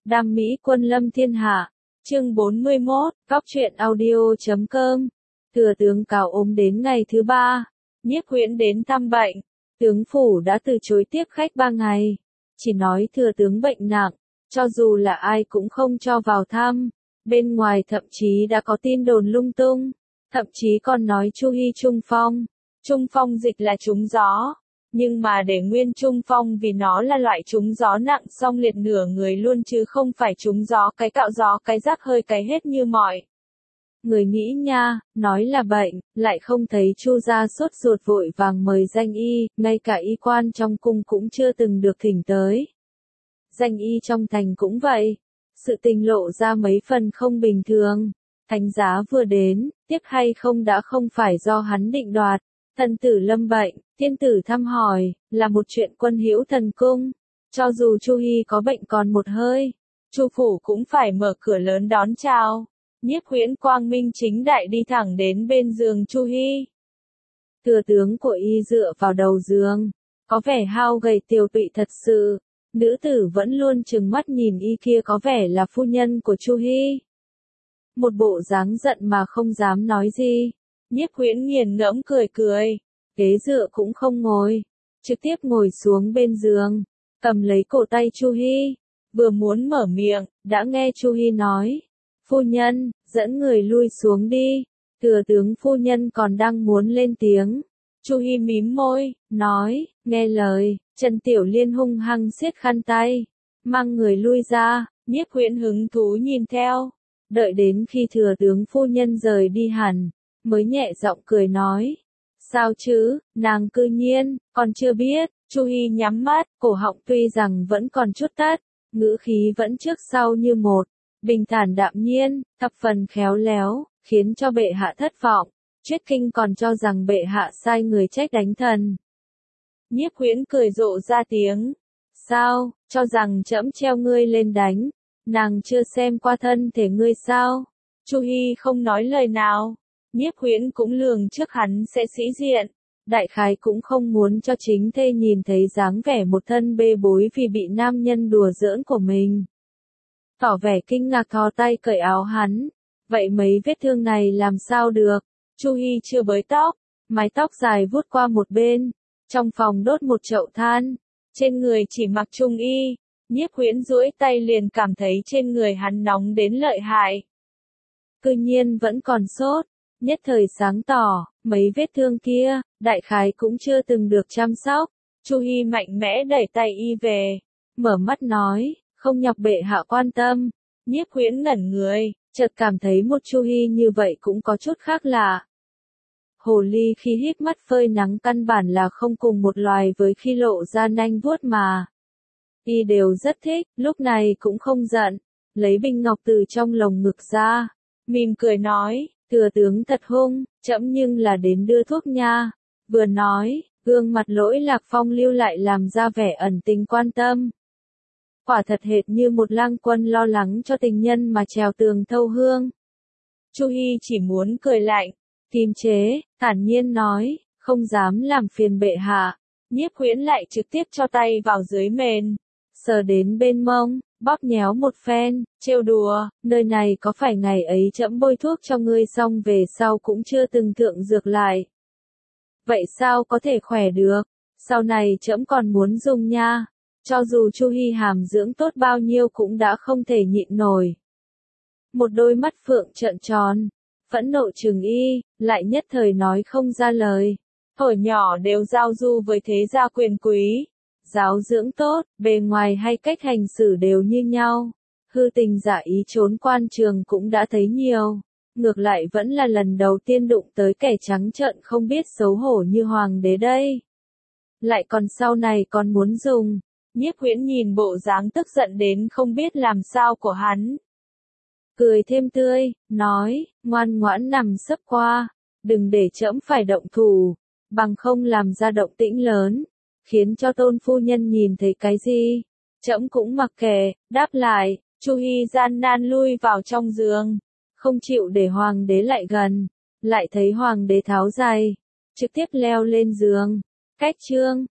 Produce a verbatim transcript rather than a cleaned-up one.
Đam mỹ quân lâm thiên hạ. Chương bốn mươi mốt, Góc truyện audio chấm com. Thừa tướng Cao ốm đến ngày thứ ba. Nhiếp Huyễn đến thăm bệnh. Tướng phủ đã từ chối tiếp khách ba ngày. Chỉ nói thừa tướng bệnh nặng, cho dù là ai cũng không cho vào thăm. Bên ngoài thậm chí đã có tin đồn lung tung. Thậm chí còn nói Chu Hi trung phong. Trung phong dịch là trúng gió. Nhưng mà để nguyên trung phong vì nó là loại trúng gió nặng song liệt nửa người luôn chứ không phải trúng gió cái cạo gió cái rác hơi cái hết như mọi người nghĩ nha, nói là bệnh, lại không thấy Chu gia sốt ruột vội vàng mời danh y, ngay cả y quan trong cung cũng chưa từng được thỉnh tới. Danh y trong thành cũng vậy, sự tình lộ ra mấy phần không bình thường. Thánh giá vừa đến, tiếc hay không đã không phải do hắn định đoạt. Thần tử lâm bệnh, tiên tử thăm hỏi, là một chuyện quân hữu thần cung. Cho dù Chu Hi có bệnh còn một hơi, Chu phủ cũng phải mở cửa lớn đón chào. Nhiếp Huyễn quang minh chính đại đi thẳng đến bên giường Chu Hi. Thừa tướng của y dựa vào đầu giường, có vẻ hao gầy tiều tụy thật sự. Nữ tử vẫn luôn trừng mắt nhìn y kia có vẻ là phu nhân của Chu Hi. Một bộ dáng giận mà không dám nói gì. Nhiếp Huyễn nghiền ngẫm cười cười, ghế dựa cũng không ngồi, trực tiếp ngồi xuống bên giường, cầm lấy cổ tay Chu Hi, vừa muốn mở miệng, đã nghe Chu Hi nói, phu nhân, dẫn người lui xuống đi. Thừa tướng phu nhân còn đang muốn lên tiếng. Chu Hi mím môi, nói, nghe lời. Trần Tiểu Liên hung hăng siết khăn tay, mang người lui ra. Nhiếp Huyễn hứng thú nhìn theo, đợi đến khi thừa tướng phu nhân rời đi hẳn, mới nhẹ giọng cười nói, sao chứ, nàng cư nhiên, còn chưa biết. Chu Hi nhắm mắt, cổ họng tuy rằng vẫn còn chút tắt, ngữ khí vẫn trước sau như một, bình thản đạm nhiên, thập phần khéo léo, khiến cho bệ hạ thất vọng. Triết Kinh còn cho rằng bệ hạ sai người trách đánh thần. Nhiếp Huyễn cười rộ ra tiếng, sao, cho rằng trẫm treo ngươi lên đánh, nàng chưa xem qua thân thể ngươi sao? Chu Hi không nói lời nào. Nhiếp Huyễn cũng lường trước hắn sẽ sĩ diện, đại khái cũng không muốn cho chính thê nhìn thấy dáng vẻ một thân bê bối vì bị nam nhân đùa giỡn của mình. Tỏ vẻ kinh ngạc thò tay cởi áo hắn, vậy mấy vết thương này làm sao được? Chu Hi chưa bới tóc, mái tóc dài vuốt qua một bên, trong phòng đốt một chậu than, trên người chỉ mặc trung y. Nhiếp Huyễn duỗi tay liền cảm thấy trên người hắn nóng đến lợi hại. Cư nhiên vẫn còn sốt. Nhất thời sáng tỏ, mấy vết thương kia, đại khái cũng chưa từng được chăm sóc. Chu Hi mạnh mẽ đẩy tay y về, mở mắt nói, không nhọc bệ hạ quan tâm. Nhiếp Huyễn ngẩn người, chợt cảm thấy một Chu Hi như vậy cũng có chút khác lạ. Hồ ly khi híp mắt phơi nắng căn bản là không cùng một loài với khi lộ ra nanh vuốt mà. Y đều rất thích, lúc này cũng không giận, lấy bình ngọc từ trong lồng ngực ra, mỉm cười nói, thừa tướng thật hung, trẫm nhưng là đến đưa thuốc nha. Vừa nói, gương mặt Lỗi Lạc Phong lưu lại làm ra vẻ ẩn tình quan tâm. Quả thật hệt như một lang quân lo lắng cho tình nhân mà trèo tường thâu hương. Chu Hi chỉ muốn cười lạnh, kiềm chế, thản nhiên nói, không dám làm phiền bệ hạ. Nhiếp Huyễn lại trực tiếp cho tay vào dưới mền, sờ đến bên mông, bóp nhéo một phen, trêu đùa, nơi này có phải ngày ấy trẫm bôi thuốc cho ngươi xong về sau cũng chưa từng thượng dược lại. Vậy sao có thể khỏe được, sau này trẫm còn muốn dùng nha. Cho dù Chu Hi hàm dưỡng tốt bao nhiêu cũng đã không thể nhịn nổi. Một đôi mắt phượng trợn tròn, phẫn nộ trừng y, lại nhất thời nói không ra lời. Hồi nhỏ đều giao du với thế gia quyền quý. Giáo dưỡng tốt, bề ngoài hay cách hành xử đều như nhau. Hư tình giả ý trốn quan trường cũng đã thấy nhiều. Ngược lại vẫn là lần đầu tiên đụng tới kẻ trắng trợn không biết xấu hổ như hoàng đế đây. Lại còn sau này còn muốn dùng. Nhiếp Huyễn nhìn bộ dáng tức giận đến không biết làm sao của hắn. Cười thêm tươi, nói, ngoan ngoãn nằm sấp qua. Đừng để trẫm phải động thủ, bằng không làm ra động tĩnh lớn, khiến cho tôn phu nhân nhìn thấy cái gì, trẫm cũng mặc kệ. Đáp lại, Chu Hi gian nan lui vào trong giường, không chịu để hoàng đế lại gần, lại thấy hoàng đế tháo giày, trực tiếp leo lên giường. Cách chương